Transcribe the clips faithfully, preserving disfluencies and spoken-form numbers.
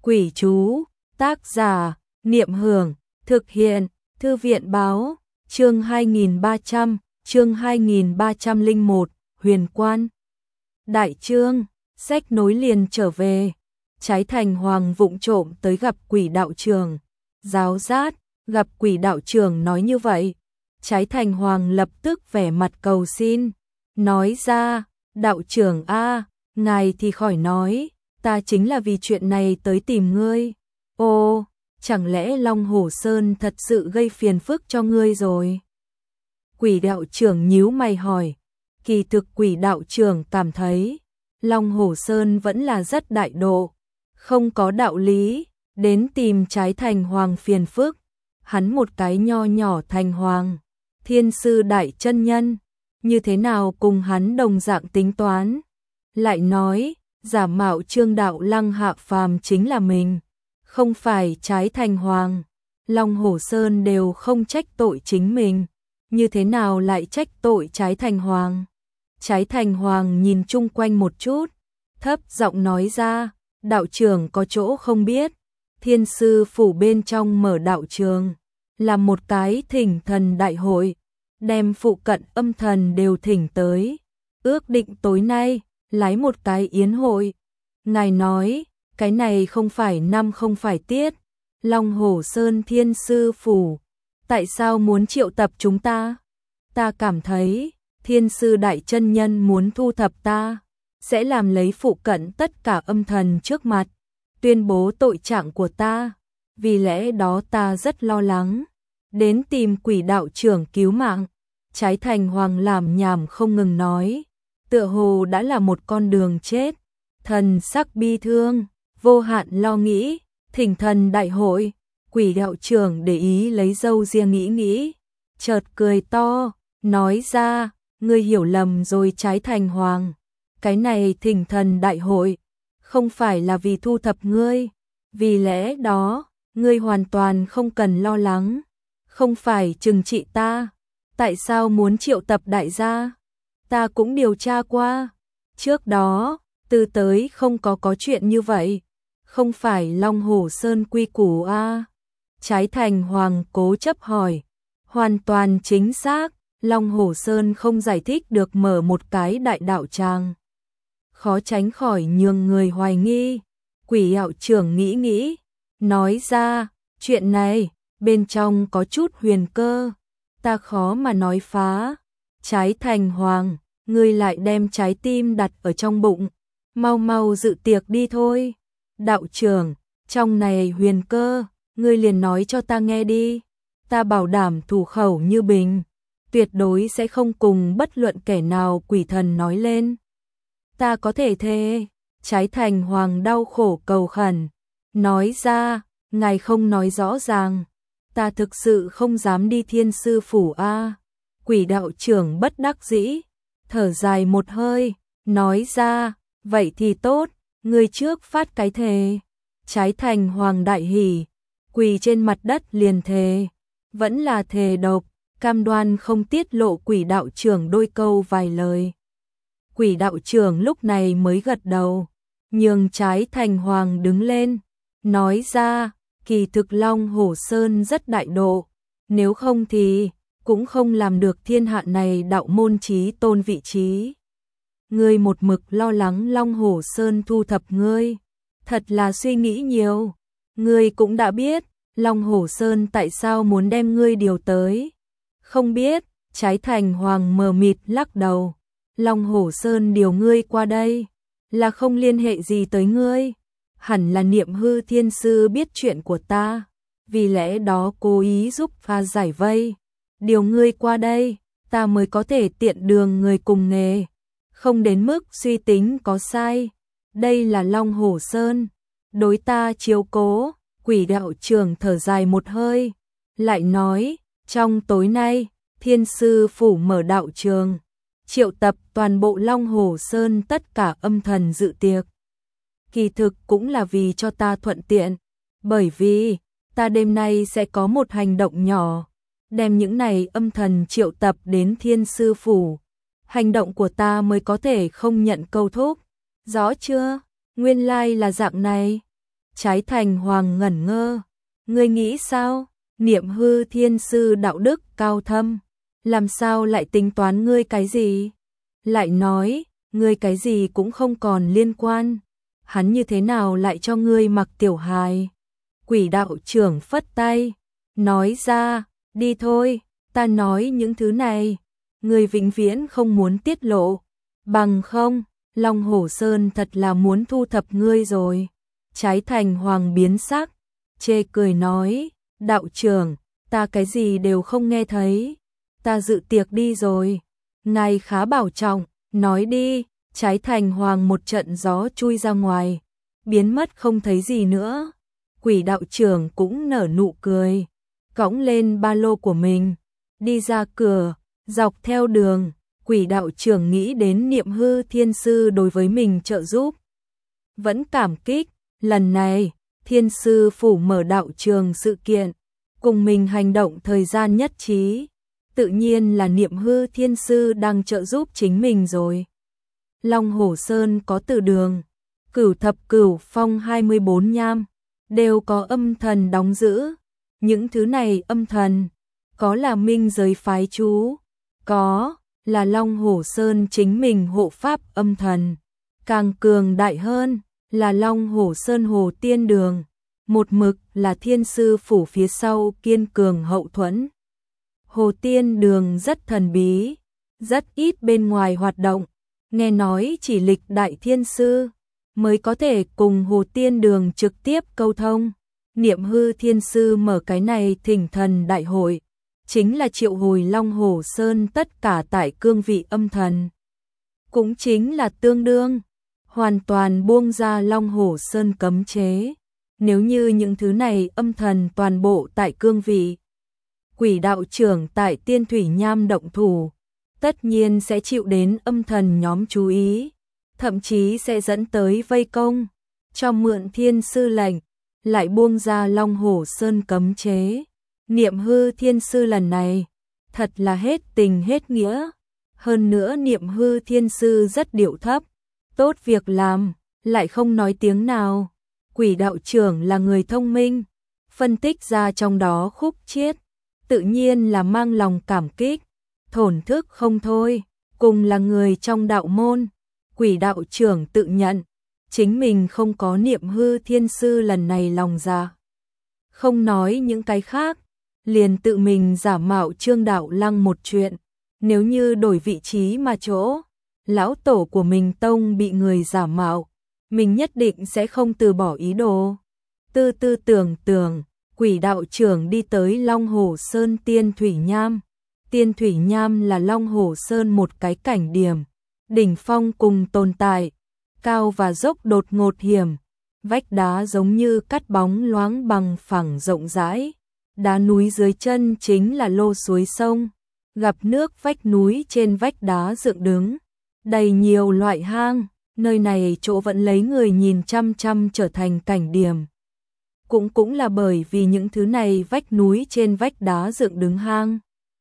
Quỷ chú, tác giả, Niệm Hưởng, thực hiện, Thư viện báo, chương hai nghìn ba trăm, chương hai nghìn ba trăm lẻ một, Huyền Quan. Đại chương, sách nối liền trở về, Trái Thành Hoàng vụng trộm tới gặp Quỷ đạo trưởng. Giáo giác, gặp Quỷ đạo trưởng nói như vậy, Trái Thành Hoàng lập tức vẻ mặt cầu xin, nói ra, đạo trưởng a, ngài thì khỏi nói, ta chính là vì chuyện này tới tìm ngươi. Ô, chẳng lẽ Long Hổ Sơn thật sự gây phiền phức cho ngươi rồi? Quỷ đạo trưởng nhíu mày hỏi. Kỳ thực Quỷ đạo trưởng cảm thấy Long Hổ Sơn vẫn là rất đại độ, không có đạo lý đến tìm Trái Thành Hoàng phiền phức. Hắn một cái nho nhỏ thành hoàng, thiên sư đại chân nhân, như thế nào cùng hắn đồng dạng tính toán? Lại nói, giả mạo Trương đạo lăng hạ phàm chính là mình, không phải Trái Thành Hoàng. Long Hổ Sơn đều không trách tội chính mình, như thế nào lại trách tội Trái Thành Hoàng? Trái Thành Hoàng nhìn chung quanh một chút, thấp giọng nói ra, đạo trưởng có chỗ không biết, thiên sư phủ bên trong mở đạo trường, là một cái thỉnh thần đại hội, đem phụ cận âm thần đều thỉnh tới, ước định tối nay lái một cái yến hội. Ngài nói, cái này không phải năm không phải tiết, Long Hổ Sơn thiên sư phủ, tại sao muốn triệu tập chúng ta? Ta cảm thấy, thiên sư đại chân nhân muốn thu thập ta, sẽ làm lấy phụ cận tất cả âm thần trước mặt, tuyên bố tội trạng của ta, vì lẽ đó ta rất lo lắng, đến tìm Quỷ đạo trưởng cứu mạng. Trái Thành Hoàng làm nhảm không ngừng nói, tựa hồ đã là một con đường chết, thần sắc bi thương, vô hạn lo nghĩ, thỉnh thần đại hội. Quỷ đạo trưởng để ý lấy râu ria nghĩ nghĩ, chợt cười to, nói ra, ngươi hiểu lầm rồi Trái Thành Hoàng, cái này thỉnh thần đại hội, không phải là vì thu thập ngươi, vì lẽ đó, ngươi hoàn toàn không cần lo lắng, không phải trừng trị ta. Tại sao muốn triệu tập đại gia? Ta cũng điều tra qua, trước đó, từ tới không có có chuyện như vậy, không phải Long Hổ Sơn quy củ a? Trái Thành Hoàng cố chấp hỏi, hoàn toàn chính xác, Long Hổ Sơn không giải thích được mở một cái đại đạo tràng, khó tránh khỏi nhường người hoài nghi. Quỷ đạo trưởng nghĩ nghĩ, nói ra, chuyện này, bên trong có chút huyền cơ, ta khó mà nói phá. Trái Thành Hoàng, ngươi lại đem trái tim đặt ở trong bụng, mau mau dự tiệc đi thôi. Đạo trưởng, trong này huyền cơ, ngươi liền nói cho ta nghe đi, ta bảo đảm thủ khẩu như bình, tuyệt đối sẽ không cùng bất luận kẻ nào quỷ thần nói lên. Ta có thể thề. Trái Thành Hoàng đau khổ cầu khẩn, nói ra, ngài không nói rõ ràng, ta thực sự không dám đi thiên sư phủ a. Quỷ đạo trưởng bất đắc dĩ, thở dài một hơi, nói ra, vậy thì tốt, ngươi trước phát cái thề. Trái Thành Hoàng đại hỉ, quỳ trên mặt đất liền thề, vẫn là thề độc, cam đoan không tiết lộ Quỷ đạo trưởng đôi câu vài lời. Quỷ đạo trưởng lúc này mới gật đầu, nhường Trái Thành Hoàng đứng lên, nói ra, kỳ thực Long Hổ Sơn rất đại độ, nếu không thì cũng không làm được thiên hạ này đạo môn chí tôn vị trí. Ngươi một mực lo lắng Long Hổ Sơn thu thập ngươi, thật là suy nghĩ nhiều. Ngươi cũng đã biết, Long Hổ Sơn tại sao muốn đem ngươi điều tới. Không biết. Trái Thành Hoàng mờ mịt lắc đầu. Long Hổ Sơn điều ngươi qua đây, là không liên hệ gì tới ngươi. Hẳn là Niệm Hư thiên sư biết chuyện của ta, vì lẽ đó cố ý giúp pha giải vây, điều ngươi qua đây, ta mới có thể tiện đường người cùng nghề, không đến mức suy tính có sai. Đây là Long Hổ Sơn, đối ta chiếu cố. Quỷ đạo trưởng thở dài một hơi, lại nói, trong tối nay, thiên sư phủ mở đạo trường, triệu tập toàn bộ Long Hổ Sơn tất cả âm thần dự tiệc. Kỳ thực cũng là vì cho ta thuận tiện, bởi vì ta đêm nay sẽ có một hành động nhỏ, đem những này âm thần triệu tập đến thiên sư phủ. Hành động của ta mới có thể không nhận câu thúc, rõ chưa? Nguyên lai là dạng này. Trái Thành Hoàng ngẩn ngơ. Ngươi nghĩ sao? Niệm Hư Thiên Sư đạo đức cao thâm, làm sao lại tính toán ngươi cái gì? Lại nói, ngươi cái gì cũng không còn liên quan. Hắn như thế nào lại cho ngươi mặc tiểu hài? Quỷ đạo trưởng phất tay, nói ra, đi thôi, ta nói những thứ này, ngươi vĩnh viễn không muốn tiết lộ, bằng không, Long Hổ Sơn thật là muốn thu thập ngươi rồi. Trái Thành Hoàng biến sắc, chê cười nói, đạo trưởng, ta cái gì đều không nghe thấy, ta dự tiệc đi rồi, ngài khá bảo trọng, nói đi. Trái Thành Hoàng một trận gió chui ra ngoài, biến mất không thấy gì nữa. Quỷ đạo trưởng cũng nở nụ cười, cõng lên ba lô của mình, đi ra cửa, dọc theo đường, quỷ đạo trưởng nghĩ đến Niệm Hư Thiên Sư đối với mình trợ giúp. Vẫn cảm kích, lần này, Thiên Sư phủ mở đạo trường sự kiện, cùng mình hành động thời gian nhất trí, tự nhiên là Niệm Hư Thiên Sư đang trợ giúp chính mình rồi. Long Hổ Sơn có Tử Đường, Cửu Thập Cửu Phong hai mươi bốn nham, đều có âm thần đóng giữ. Những thứ này âm thần, có là minh giới phái chú, có là Long Hổ Sơn chính mình hộ pháp âm thần. Càng cường đại hơn là Long Hổ Sơn Hồ Tiên Đường, một mực là Thiên Sư phủ phía sau kiên cường hậu thuẫn. Hồ Tiên Đường rất thần bí, rất ít bên ngoài hoạt động. Nghe nói chỉ lịch đại thiên sư mới có thể cùng Hồ Tiên Đường trực tiếp câu thông. Niệm Hư Thiên Sư mở cái này thỉnh thần đại hội, chính là triệu hồi Long Hổ Sơn tất cả tại cương vị âm thần. Cũng chính là tương đương, hoàn toàn buông ra Long Hổ Sơn cấm chế. Nếu như những thứ này âm thần toàn bộ tại cương vị, quỷ đạo trưởng tại Tiên Thủy Nham động thủ, tất nhiên sẽ chịu đến âm thần nhóm chú ý, thậm chí sẽ dẫn tới vây công, cho mượn Thiên Sư lệnh, lại buông ra Long Hổ Sơn cấm chế. Niệm Hư Thiên Sư lần này, thật là hết tình hết nghĩa. Hơn nữa Niệm Hư Thiên Sư rất điệu thấp, tốt việc làm, lại không nói tiếng nào. Quỷ đạo trưởng là người thông minh, phân tích ra trong đó khúc chiết, tự nhiên là mang lòng cảm kích, thổn thức không thôi. Cùng là người trong đạo môn, quỷ đạo trưởng tự nhận, chính mình không có Niệm Hư Thiên Sư lần này lòng dạ. Không nói những cái khác, liền tự mình giả mạo Trương Đạo Lăng một chuyện. Nếu như đổi vị trí mà chỗ, lão tổ của mình tông bị người giả mạo, mình nhất định sẽ không từ bỏ ý đồ. Tư tư tưởng tưởng, quỷ đạo trưởng đi tới Long Hổ Sơn Tiên Thủy Nham. Tiên Thủy Nham là Long Hổ Sơn một cái cảnh điểm, đỉnh phong cùng tồn tại, cao và dốc đột ngột hiểm, vách đá giống như cắt bóng loáng bằng phẳng rộng rãi, đá núi dưới chân chính là lô suối sông, gặp nước vách núi trên vách đá dựng đứng, đầy nhiều loại hang, nơi này chỗ vẫn lấy người nhìn chăm chăm trở thành cảnh điểm. Cũng cũng là bởi vì những thứ này vách núi trên vách đá dựng đứng hang.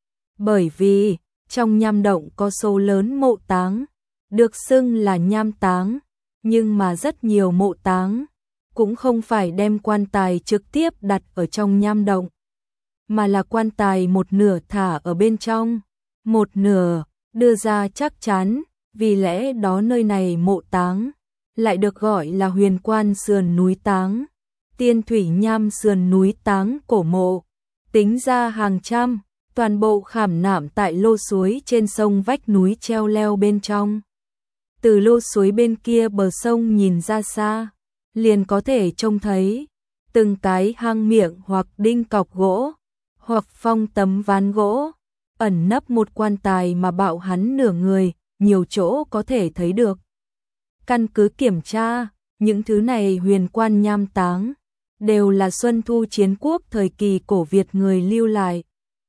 Bởi vì, trong nham động có số lớn mộ táng, được xưng là nham táng, nhưng mà rất nhiều mộ táng, cũng không phải đem quan tài trực tiếp đặt ở trong nham động, mà là quan tài một nửa thả ở bên trong, một nửa đưa ra chắc chắn, vì lẽ đó nơi này mộ táng, lại được gọi là Huyền Quan sườn núi táng, Tiên Thủy Nham sườn núi táng cổ mộ, tính ra hàng trăm. Toàn bộ khảm nạm tại lô suối trên sông vách núi treo leo bên trong. Từ lô suối bên kia bờ sông nhìn ra xa, liền có thể trông thấy từng cái hang miệng hoặc đinh cọc gỗ, hoặc phong tấm ván gỗ, ẩn nấp một quan tài mà bạo hắn nửa người, nhiều chỗ có thể thấy được. Căn cứ kiểm tra, những thứ này huyền quan nham táng, đều là Xuân Thu Chiến Quốc thời kỳ cổ Việt người lưu lại.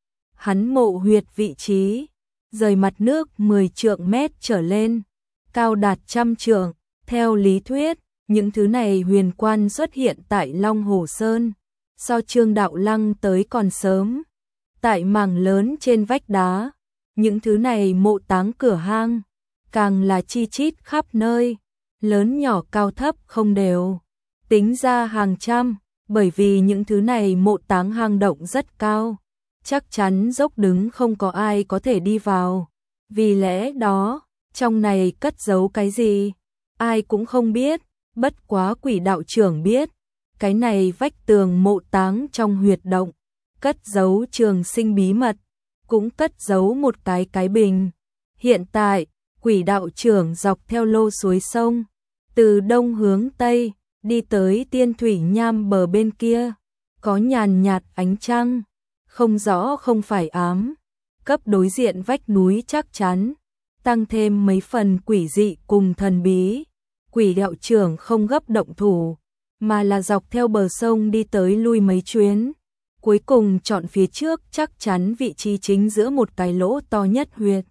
Hắn mộ huyệt vị trí, rời mặt nước mười trượng mét trở lên, cao đạt trăm trượng. Theo lý thuyết, những thứ này huyền quan xuất hiện tại Long Hổ Sơn, so Trương Đạo Lăng tới còn sớm. Tại mảng lớn trên vách đá, những thứ này mộ táng cửa hang, càng là chi chít khắp nơi, lớn nhỏ cao thấp không đều. tính ra hàng trăm, bởi vì những thứ này mộ táng hang động rất cao, chắc chắn dốc đứng không có ai có thể đi vào. Vì lẽ đó, trong này cất giấu cái gì, ai cũng không biết, bất quá Quỷ đạo trưởng biết, cái này vách tường mộ táng trong huyệt động, cất giấu trường sinh bí mật, cũng cất giấu một cái cái bình. Hiện tại, Quỷ đạo trưởng dọc theo lô suối sông, từ đông hướng tây, đi tới Tiên Thủy Nham bờ bên kia, có nhàn nhạt ánh trăng, không rõ không phải ám, cấp đối diện vách núi chắc chắn, tăng thêm mấy phần quỷ dị cùng thần bí. Quỷ đạo trưởng không gấp động thủ, mà là dọc theo bờ sông đi tới lui mấy chuyến, cuối cùng chọn phía trước chắc chắn vị trí chính giữa một cái lỗ to nhất huyệt.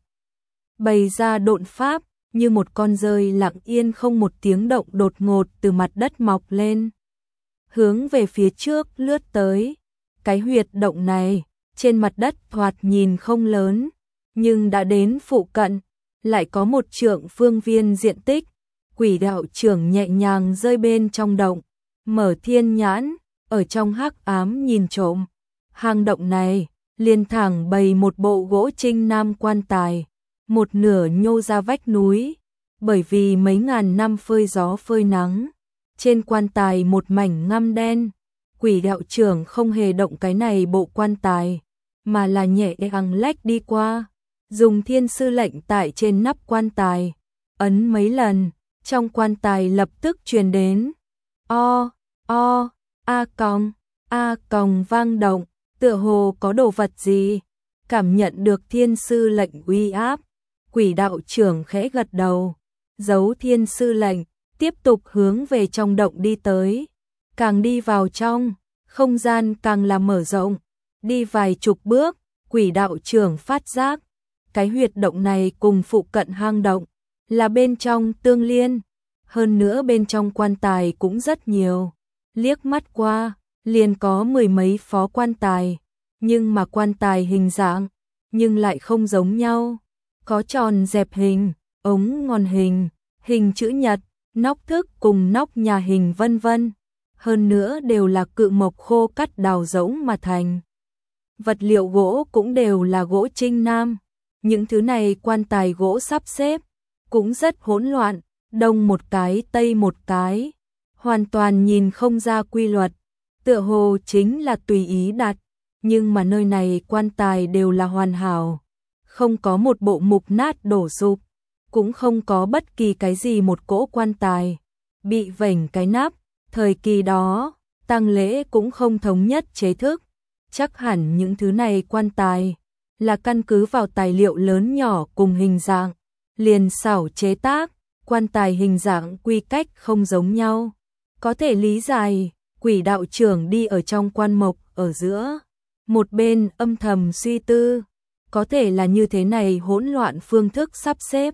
Bày ra độn pháp, như một con rơi lặng yên không một tiếng động đột ngột từ mặt đất mọc lên, hướng về phía trước lướt tới. Cái huyệt động này, trên mặt đất thoạt nhìn không lớn, nhưng đã đến phụ cận, lại có một trượng phương viên diện tích. Quỷ đạo trưởng nhẹ nhàng rơi bên trong động, mở thiên nhãn, ở trong hắc ám nhìn trộm. Hang động này, liền thẳng bày một bộ gỗ trinh nam quan tài, một nửa nhô ra vách núi, bởi vì mấy ngàn năm phơi gió phơi nắng, trên quan tài một mảnh ngăm đen. Quỷ đạo trưởng không hề động cái này bộ quan tài, mà là nhẹ nhàng lách đi qua, dùng thiên sư lệnh tại trên nắp quan tài, ấn mấy lần, trong quan tài lập tức truyền đến o, o, a còng, a còng vang động, tựa hồ có đồ vật gì. Cảm nhận được thiên sư lệnh uy áp, Quỷ đạo trưởng khẽ gật đầu, giấu thiên sư lệnh, tiếp tục hướng về trong động đi tới. Càng đi vào trong, không gian càng là mở rộng, đi vài chục bước, Quỷ đạo trưởng phát giác, cái huyệt động này cùng phụ cận hang động là bên trong tương liên, hơn nữa bên trong quan tài cũng rất nhiều. Liếc mắt qua, liền có mười mấy phó quan tài, nhưng mà quan tài hình dạng nhưng lại không giống nhau, có tròn dẹp hình, ống ngòn hình, hình chữ nhật, nóc thức cùng nóc nhà hình vân vân. Hơn nữa đều là cự mộc khô cắt đào rỗng mà thành. Vật liệu gỗ cũng đều là gỗ trinh nam. Những thứ này quan tài gỗ sắp xếp cũng rất hỗn loạn, đông một cái tây một cái, hoàn toàn nhìn không ra quy luật, tựa hồ chính là tùy ý đặt, nhưng mà nơi này quan tài đều là hoàn hảo, không có một bộ mục nát đổ sụp, cũng không có bất kỳ cái gì một cỗ quan tài bị vểnh cái nắp. Thời kỳ đó, tang lễ cũng không thống nhất chế thức, chắc hẳn những thứ này quan tài là căn cứ vào tài liệu lớn nhỏ cùng hình dạng, liền xảo chế tác. Quan tài hình dạng quy cách không giống nhau, có thể lý giải. Quỷ đạo trưởng đi ở trong quan mộc ở giữa, một bên âm thầm suy tư, có thể là như thế này hỗn loạn phương thức sắp xếp,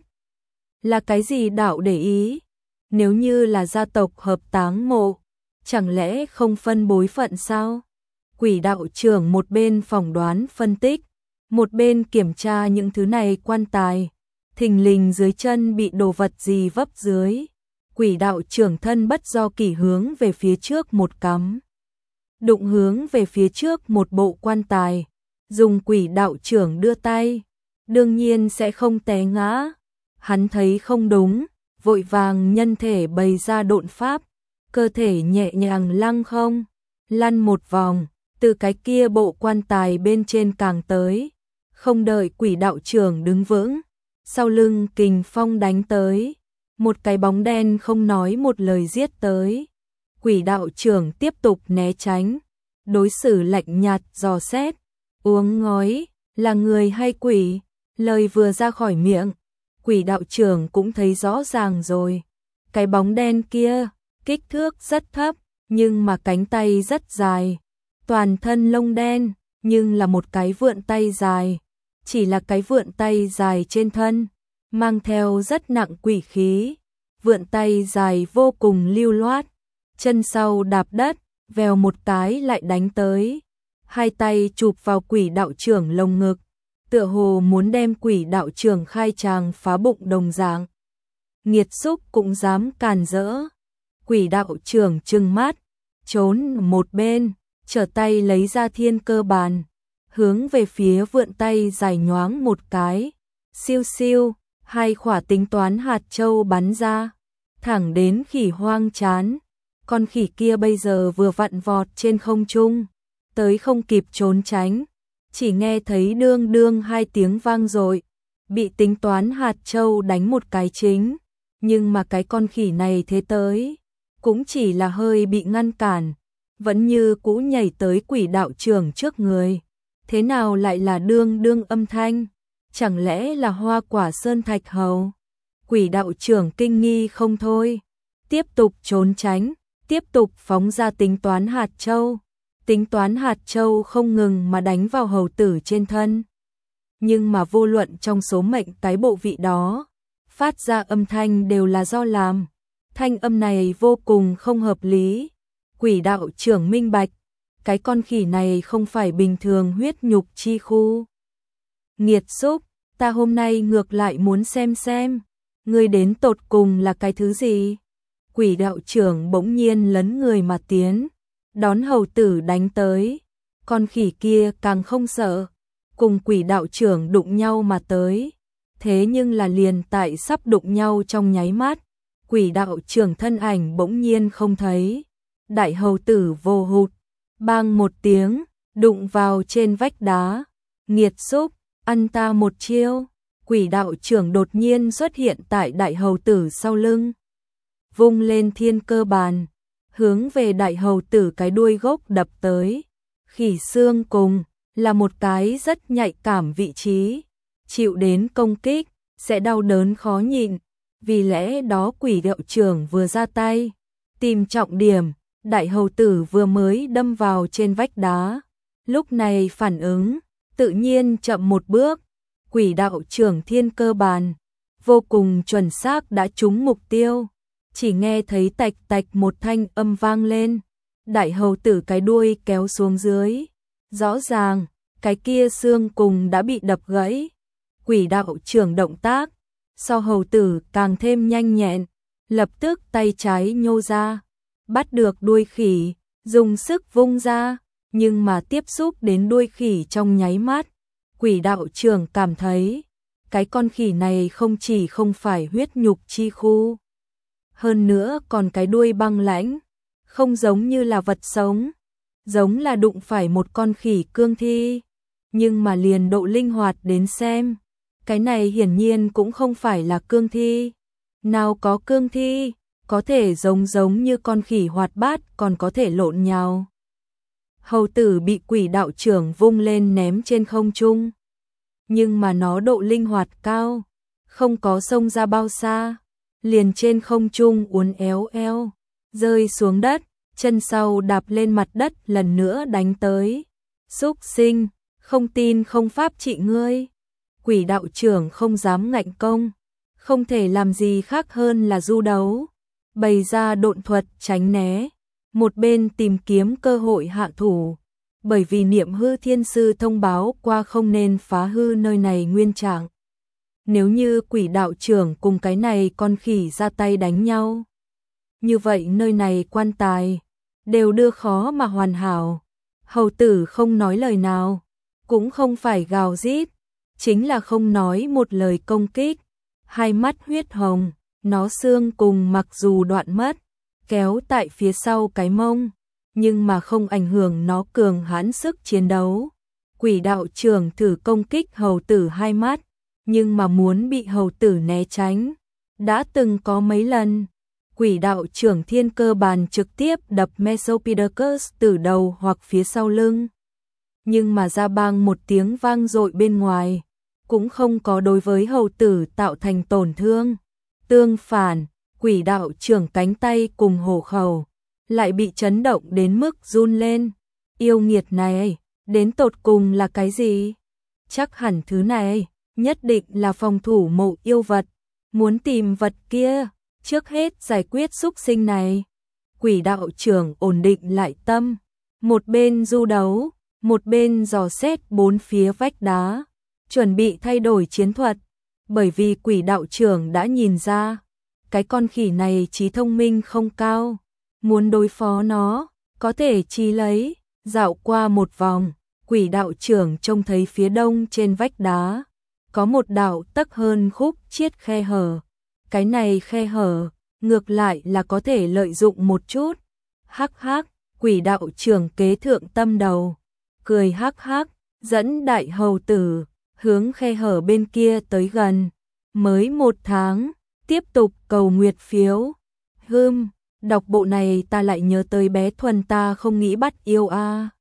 là cái gì đạo để ý? Nếu như là gia tộc hợp táng mộ, chẳng lẽ không phân bối phận sao? Quỷ đạo trưởng một bên phỏng đoán phân tích, một bên kiểm tra những thứ này quan tài, thình lình dưới chân bị đồ vật gì vấp dưới. Quỷ đạo trưởng thân bất do kỷ hướng về phía trước một cắm, đụng hướng về phía trước một bộ quan tài, dùng quỷ đạo trưởng đưa tay, đương nhiên sẽ không té ngã. Hắn thấy không đúng, vội vàng nhân thể bày ra độn pháp, cơ thể nhẹ nhàng lăng không, lăn một vòng, từ cái kia bộ quan tài bên trên càng tới, không đợi quỷ đạo trưởng đứng vững, sau lưng kình phong đánh tới, một cái bóng đen không nói một lời giết tới. Quỷ đạo trưởng tiếp tục né tránh, đối xử lạnh nhạt dò xét, uống ngói, là người hay quỷ? Lời vừa ra khỏi miệng, quỷ đạo trưởng cũng thấy rõ ràng rồi. Cái bóng đen kia, kích thước rất thấp, nhưng mà cánh tay rất dài, toàn thân lông đen, nhưng là một cái vượn tay dài, chỉ là cái vượn tay dài trên thân, mang theo rất nặng quỷ khí, vượn tay dài vô cùng lưu loát, chân sau đạp đất, vèo một cái lại đánh tới, hai tay chụp vào quỷ đạo trưởng lồng ngực, tựa hồ muốn đem quỷ đạo trưởng khai tràng phá bụng đồng dạng. Nghiệt xúc cũng dám càn rỡ. Quỷ đạo trưởng trừng mắt, trốn một bên, trở tay lấy ra thiên cơ bàn, hướng về phía vượn tay dài nhoáng một cái, siêu siêu, hai khỏa tính toán hạt châu bắn ra, thẳng đến khỉ hoang chán. Con khỉ kia bây giờ vừa vặn vọt trên không trung, tới không kịp trốn tránh, chỉ nghe thấy đương đương hai tiếng vang dội, bị tính toán hạt châu đánh một cái chính, nhưng mà cái con khỉ này thế tới, cũng chỉ là hơi bị ngăn cản, vẫn như cũ nhảy tới quỷ đạo trưởng trước người. Thế nào lại là đương đương âm thanh? Chẳng lẽ là Hoa Quả Sơn Thạch Hầu? Quỷ đạo trưởng kinh nghi không thôi, tiếp tục trốn tránh, tiếp tục phóng ra tính toán hạt châu. Tính toán hạt châu không ngừng mà đánh vào hầu tử trên thân. Nhưng mà vô luận trong số mệnh cái bộ vị đó, phát ra âm thanh đều là do làm. Thanh âm này vô cùng không hợp lý. Quỷ đạo trưởng minh bạch, cái con khỉ này không phải bình thường huyết nhục chi khu. Nghiệt xúc, ta hôm nay ngược lại muốn xem xem, ngươi đến tột cùng là cái thứ gì? Quỷ đạo trưởng bỗng nhiên lấn người mà tiến, đón hầu tử đánh tới. Con khỉ kia càng không sợ, cùng quỷ đạo trưởng đụng nhau mà tới. Thế nhưng là liền tại sắp đụng nhau trong nháy mắt, quỷ đạo trưởng thân ảnh bỗng nhiên không thấy. Đại hầu tử vô hụt, bang một tiếng, đụng vào trên vách đá. Nghiệt xúc, ăn ta một chiêu. Quỷ đạo trưởng đột nhiên xuất hiện tại đại hầu tử sau lưng, vung lên thiên cơ bàn, hướng về đại hầu tử cái đuôi gốc đập tới. Khỉ xương cùng là một cái rất nhạy cảm vị trí, chịu đến công kích sẽ đau đớn khó nhịn, vì lẽ đó quỷ đạo trưởng vừa ra tay tìm trọng điểm. Đại hầu tử vừa mới đâm vào trên vách đá, lúc này phản ứng tự nhiên chậm một bước. Quỷ đạo trưởng thiên cơ bàn vô cùng chuẩn xác đã trúng mục tiêu, chỉ nghe thấy tạch tạch một thanh âm vang lên, đại hầu tử cái đuôi kéo xuống dưới, rõ ràng cái kia xương cùng đã bị đập gãy. Quỷ đạo trưởng động tác so hầu tử càng thêm nhanh nhẹn, lập tức tay trái nhô ra, bắt được đuôi khỉ, dùng sức vung ra, nhưng mà tiếp xúc đến đuôi khỉ trong nháy mắt, quỷ đạo trưởng cảm thấy cái con khỉ này không chỉ không phải huyết nhục chi khu, hơn nữa còn cái đuôi băng lãnh, không giống như là vật sống, giống là đụng phải một con khỉ cương thi. Nhưng mà liền độ linh hoạt đến xem, cái này hiển nhiên cũng không phải là cương thi. Nào có cương thi có thể giống giống như con khỉ hoạt bát, còn có thể lộn nhào. Hầu tử bị quỷ đạo trưởng vung lên ném trên không trung, nhưng mà nó độ linh hoạt cao, không có xông ra bao xa, liền trên không trung uốn éo eo, rơi xuống đất, chân sau đạp lên mặt đất lần nữa đánh tới. Xúc sinh, không tin không pháp trị ngươi. Quỷ đạo trưởng không dám ngạnh công, không thể làm gì khác hơn là du đấu, bày ra độn thuật tránh né, một bên tìm kiếm cơ hội hạ thủ. Bởi vì Niệm Hư Thiên Sư thông báo qua không nên phá hư nơi này nguyên trạng. Nếu như quỷ đạo trưởng cùng cái này con khỉ ra tay đánh nhau, như vậy nơi này quan tài đều đưa khó mà hoàn hảo. Hầu tử không nói lời nào, cũng không phải gào rít, chính là không nói một lời công kích. Hai mắt huyết hồng, nó xương cùng mặc dù đoạn mất, kéo tại phía sau cái mông, nhưng mà không ảnh hưởng nó cường hãn sức chiến đấu. Quỷ đạo trưởng thử công kích hầu tử hai mắt, nhưng mà muốn bị hầu tử né tránh, đã từng có mấy lần. Quỷ đạo trưởng thiên cơ bàn trực tiếp đập Mesopithecus từ đầu hoặc phía sau lưng, nhưng mà ra bang một tiếng vang dội bên ngoài, cũng không có đối với hầu tử tạo thành tổn thương. Tương phản, quỷ đạo trưởng cánh tay cùng hổ khẩu lại bị chấn động đến mức run lên. Yêu nghiệt này, đến tột cùng là cái gì? Chắc hẳn thứ này nhất định là phòng thủ mộ yêu vật, muốn tìm vật kia, trước hết giải quyết xúc sinh này. Quỷ đạo trưởng ổn định lại tâm, một bên du đấu, một bên dò xét bốn phía vách đá, chuẩn bị thay đổi chiến thuật, bởi vì quỷ đạo trưởng đã nhìn ra, cái con khỉ này trí thông minh không cao, muốn đối phó nó, có thể chi lấy, dạo qua một vòng, quỷ đạo trưởng trông thấy phía đông trên vách đá, có một đạo tấc hơn khúc chiết khe hở, cái này khe hở, ngược lại là có thể lợi dụng một chút, hắc hắc, quỷ đạo trưởng kế thượng tâm đầu, cười hắc hắc, dẫn đại hầu tử, hướng khe hở bên kia tới gần, mới một tháng, tiếp tục cầu nguyệt phiếu, hưm, đọc bộ này ta lại nhớ tới bé Thuần ta không nghĩ bắt yêu a.